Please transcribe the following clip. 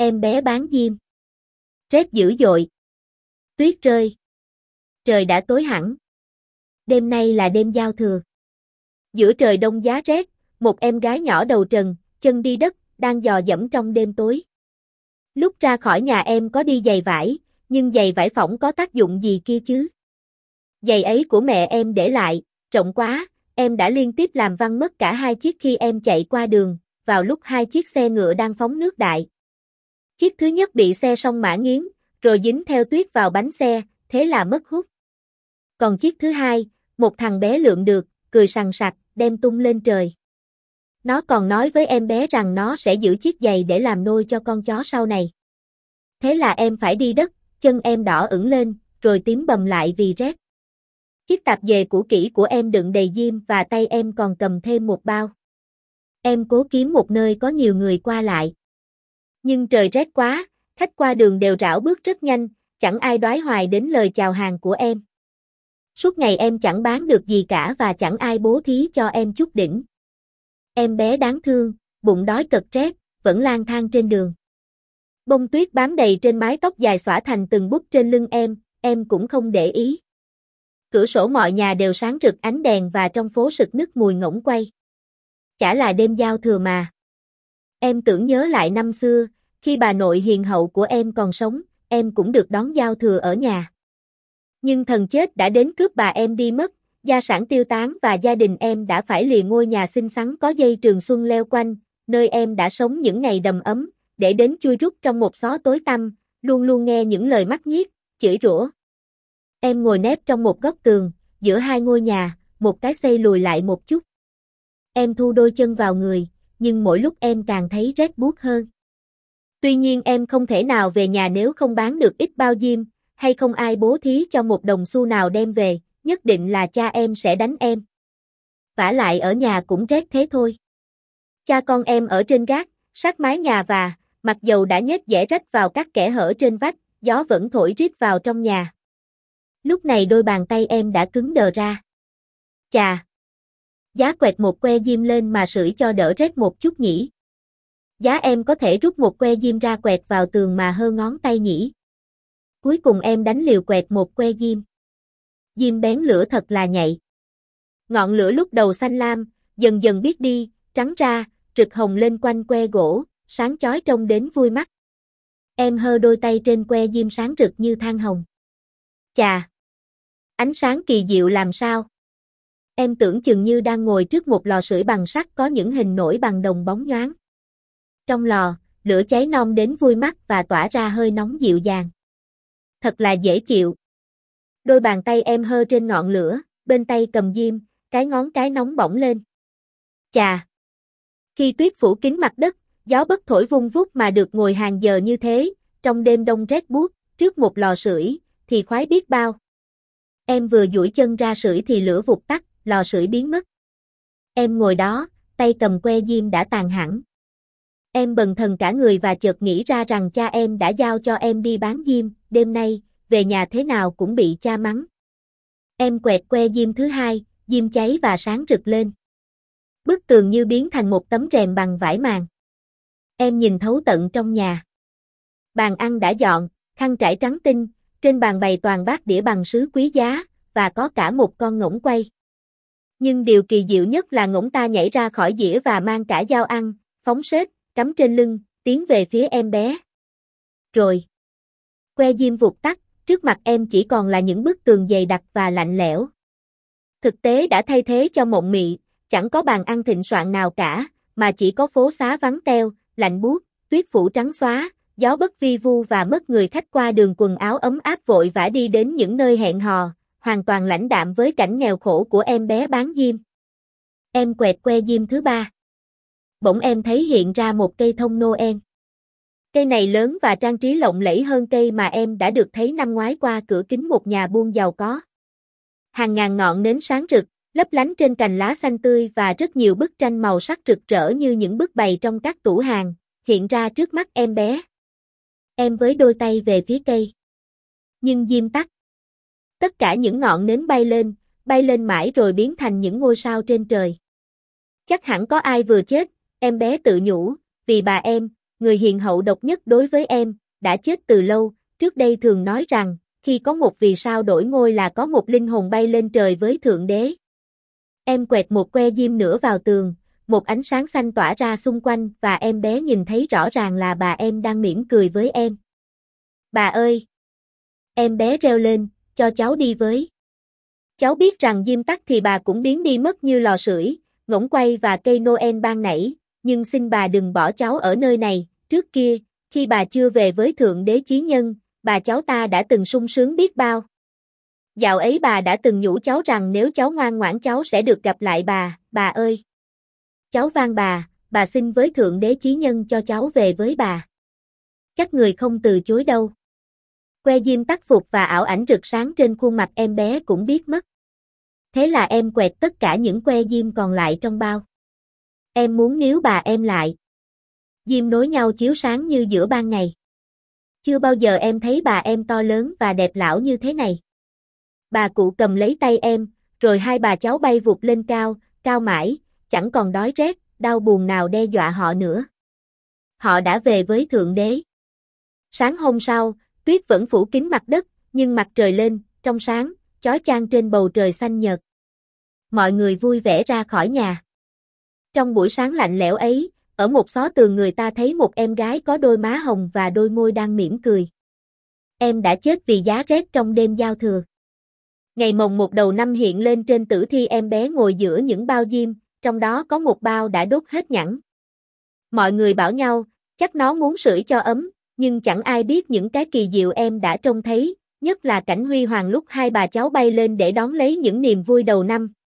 Em bé bán diêm. Rét dữ dội. Tuyết rơi. Trời đã tối hẳn. Đêm nay là đêm giao thừa. Giữa trời đông giá rét, một em gái nhỏ đầu trần, chân đi đất, đang dò dẫm trong đêm tối. Lúc ra khỏi nhà em có đi giày vải, nhưng giày vải phỏng có tác dụng gì kia chứ? Giày ấy của mẹ em để lại, rộng quá, em đã liên tiếp làm văng mất cả hai chiếc khi em chạy qua đường, vào lúc hai chiếc xe ngựa đang phóng nước đại. Chiếc thứ nhất bị xe song mã nghiến, rồi dính theo tuyết vào bánh xe, thế là mất hút. Còn chiếc thứ hai, một thằng bé lượm được, cười sằng sặc, đem tung lên trời. Nó còn nói với em bé rằng nó sẽ giữ chiếc giày để làm nôi cho con chó sau này. Thế là em phải đi đất, chân em đỏ ửng lên, rồi tím bầm lại vì rét. Chiếc tạp dề cũ kỹ của em đựng đầy diêm và tay em còn cầm thêm một bao. Em cố kiếm một nơi có nhiều người qua lại. Nhưng trời rét quá, khách qua đường đều rảo bước rất nhanh, chẳng ai đoái hoài đến lời chào hàng của em. Suốt ngày em chẳng bán được gì cả và chẳng ai bố thí cho em chút đỉnh. Em bé đáng thương, bụng đói cật rét, vẫn lang thang trên đường. Bông tuyết bám đầy trên mái tóc dài xõa thành từng búp trên lưng em cũng không để ý. Cửa sổ mọi nhà đều sáng rực ánh đèn và trong phố sực nức mùi ngỗng quay. Chả là đêm giao thừa mà. Em tưởng nhớ lại năm xưa, khi bà nội hiền hậu của em còn sống, em cũng được đón giao thừa ở nhà. Nhưng thần chết đã đến cướp bà em đi mất, gia sản tiêu tán và gia đình em đã phải lìa ngôi nhà xinh xắn có dây trường xuân leo quanh, nơi em đã sống những ngày đầm ấm, để đến chui rút trong một xó tối tăm, luôn luôn nghe những lời mắc nhiếc, chửi rủa. Em ngồi nép trong một góc tường, giữa hai ngôi nhà, một cái xây lùi lại một chút. Em thu đôi chân vào người, nhưng mỗi lúc em càng thấy rét buốt hơn. Tuy nhiên em không thể nào về nhà nếu không bán được ít bao diêm, hay không ai bố thí cho một đồng xu nào đem về, nhất định là cha em sẽ đánh em. Vả lại ở nhà cũng rét thế thôi. Cha con em ở trên gác, sát mái nhà và, mặc dầu đã nhét dẻ rách vào các kẽ hở trên vách, gió vẫn thổi rít vào trong nhà. Lúc này đôi bàn tay em đã cứng đờ ra. Chà! Giá quẹt một que diêm lên mà sưởi cho đỡ rét một chút nhỉ. Giá em có thể rút một que diêm ra quẹt vào tường mà hơ ngón tay nhỉ. Cuối cùng em đánh liều quẹt một que diêm. Diêm bén lửa thật là nhạy. Ngọn lửa lúc đầu xanh lam, dần dần biết đi, trắng ra, rực hồng lên quanh que gỗ, sáng chói trông đến vui mắt. Em hơ đôi tay trên que diêm sáng rực như than hồng. Chà! Ánh sáng kỳ diệu làm sao? Em tưởng chừng như đang ngồi trước một lò sưởi bằng sắt có những hình nổi bằng đồng bóng nhoáng. Trong lò, lửa cháy non đến vui mắt và tỏa ra hơi nóng dịu dàng. Thật là dễ chịu. Đôi bàn tay em hơ trên ngọn lửa, bên tay cầm diêm, cái ngón cái nóng bỏng lên. Chà! Khi tuyết phủ kín mặt đất, gió bất thổi vung vút mà được ngồi hàng giờ như thế, trong đêm đông rét buốt, trước một lò sưởi, thì khoái biết bao. Em vừa duỗi chân ra sưởi thì lửa vụt tắt, lò sưởi biến mất. Em ngồi đó, tay cầm que diêm đã tàn hẳn. Em bần thần cả người và chợt nghĩ ra rằng cha em đã giao cho em đi bán diêm, đêm nay, về nhà thế nào cũng bị cha mắng. Em quẹt que diêm thứ hai, diêm cháy và sáng rực lên. Bức tường như biến thành một tấm rèm bằng vải màn. Em nhìn thấu tận trong nhà. Bàn ăn đã dọn, khăn trải trắng tinh, trên bàn bày toàn bát đĩa bằng sứ quý giá, và có cả một con ngỗng quay. Nhưng điều kỳ diệu nhất là ngỗng ta nhảy ra khỏi dĩa và mang cả dao ăn, phóng sết, cắm trên lưng, tiến về phía em bé. Rồi, que diêm vụt tắt, trước mặt em chỉ còn là những bức tường dày đặc và lạnh lẽo. Thực tế đã thay thế cho mộng mị, chẳng có bàn ăn thịnh soạn nào cả, mà chỉ có phố xá vắng teo, lạnh buốt, tuyết phủ trắng xóa, gió bất vi vu và mất người khách qua đường quần áo ấm áp vội vã đi đến những nơi hẹn hò, hoàn toàn lãnh đạm với cảnh nghèo khổ của em bé bán diêm. Em quẹt que diêm thứ ba. Bỗng em thấy hiện ra một cây thông Noel. Cây này lớn và trang trí lộng lẫy hơn cây mà em đã được thấy năm ngoái qua cửa kính một nhà buôn giàu có. Hàng ngàn ngọn nến sáng rực, lấp lánh trên cành lá xanh tươi và rất nhiều bức tranh màu sắc rực rỡ như những bức bày trong các tủ hàng, hiện ra trước mắt em bé. Em với đôi tay về phía cây. Nhưng diêm tắt. Tất cả những ngọn nến bay lên mãi rồi biến thành những ngôi sao trên trời. Chắc hẳn có ai vừa chết, em bé tự nhủ, vì bà em, người hiền hậu độc nhất đối với em, đã chết từ lâu, trước đây thường nói rằng, khi có một vì sao đổi ngôi là có một linh hồn bay lên trời với Thượng Đế. Em quẹt một que diêm nữa vào tường, một ánh sáng xanh tỏa ra xung quanh và em bé nhìn thấy rõ ràng là bà em đang mỉm cười với em. Bà ơi! Em bé reo lên, cho cháu đi với. Cháu biết rằng diêm tắt thì bà cũng biến đi mất như lò sưởi, ngỗng quay và cây Noel ban nãy, nhưng xin bà đừng bỏ cháu ở nơi này, trước kia, khi bà chưa về với Thượng Đế Chí Nhân, bà cháu ta đã từng sung sướng biết bao. Dạo ấy bà đã từng nhủ cháu rằng nếu cháu ngoan ngoãn cháu sẽ được gặp lại bà ơi. Cháu van bà xin với Thượng Đế Chí Nhân cho cháu về với bà. Chắc người không từ chối đâu. Que diêm tắt phục và ảo ảnh rực sáng trên khuôn mặt em bé cũng biết mất. Thế là em quẹt tất cả những que diêm còn lại trong bao. Em muốn níu bà em lại. Diêm nối nhau chiếu sáng như giữa ban ngày. Chưa bao giờ em thấy bà em to lớn và đẹp lão như thế này. Bà cụ cầm lấy tay em, rồi hai bà cháu bay vụt lên cao, cao mãi, chẳng còn đói rét, đau buồn nào đe dọa họ nữa. Họ đã về với Thượng Đế. Sáng hôm sau, tuyết vẫn phủ kín mặt đất, nhưng mặt trời lên, trong sáng, chói chang trên bầu trời xanh nhợt. Mọi người vui vẻ ra khỏi nhà. Trong buổi sáng lạnh lẽo ấy, ở một xó tường người ta thấy một em gái có đôi má hồng và đôi môi đang mỉm cười. Em đã chết vì giá rét trong đêm giao thừa. Ngày mồng một đầu năm hiện lên trên tử thi em bé ngồi giữa những bao diêm, trong đó có một bao đã đốt hết nhẵn. Mọi người bảo nhau, chắc nó muốn sưởi cho ấm, nhưng chẳng ai biết những cái kỳ diệu em đã trông thấy, nhất là cảnh huy hoàng lúc hai bà cháu bay lên để đón lấy những niềm vui đầu năm.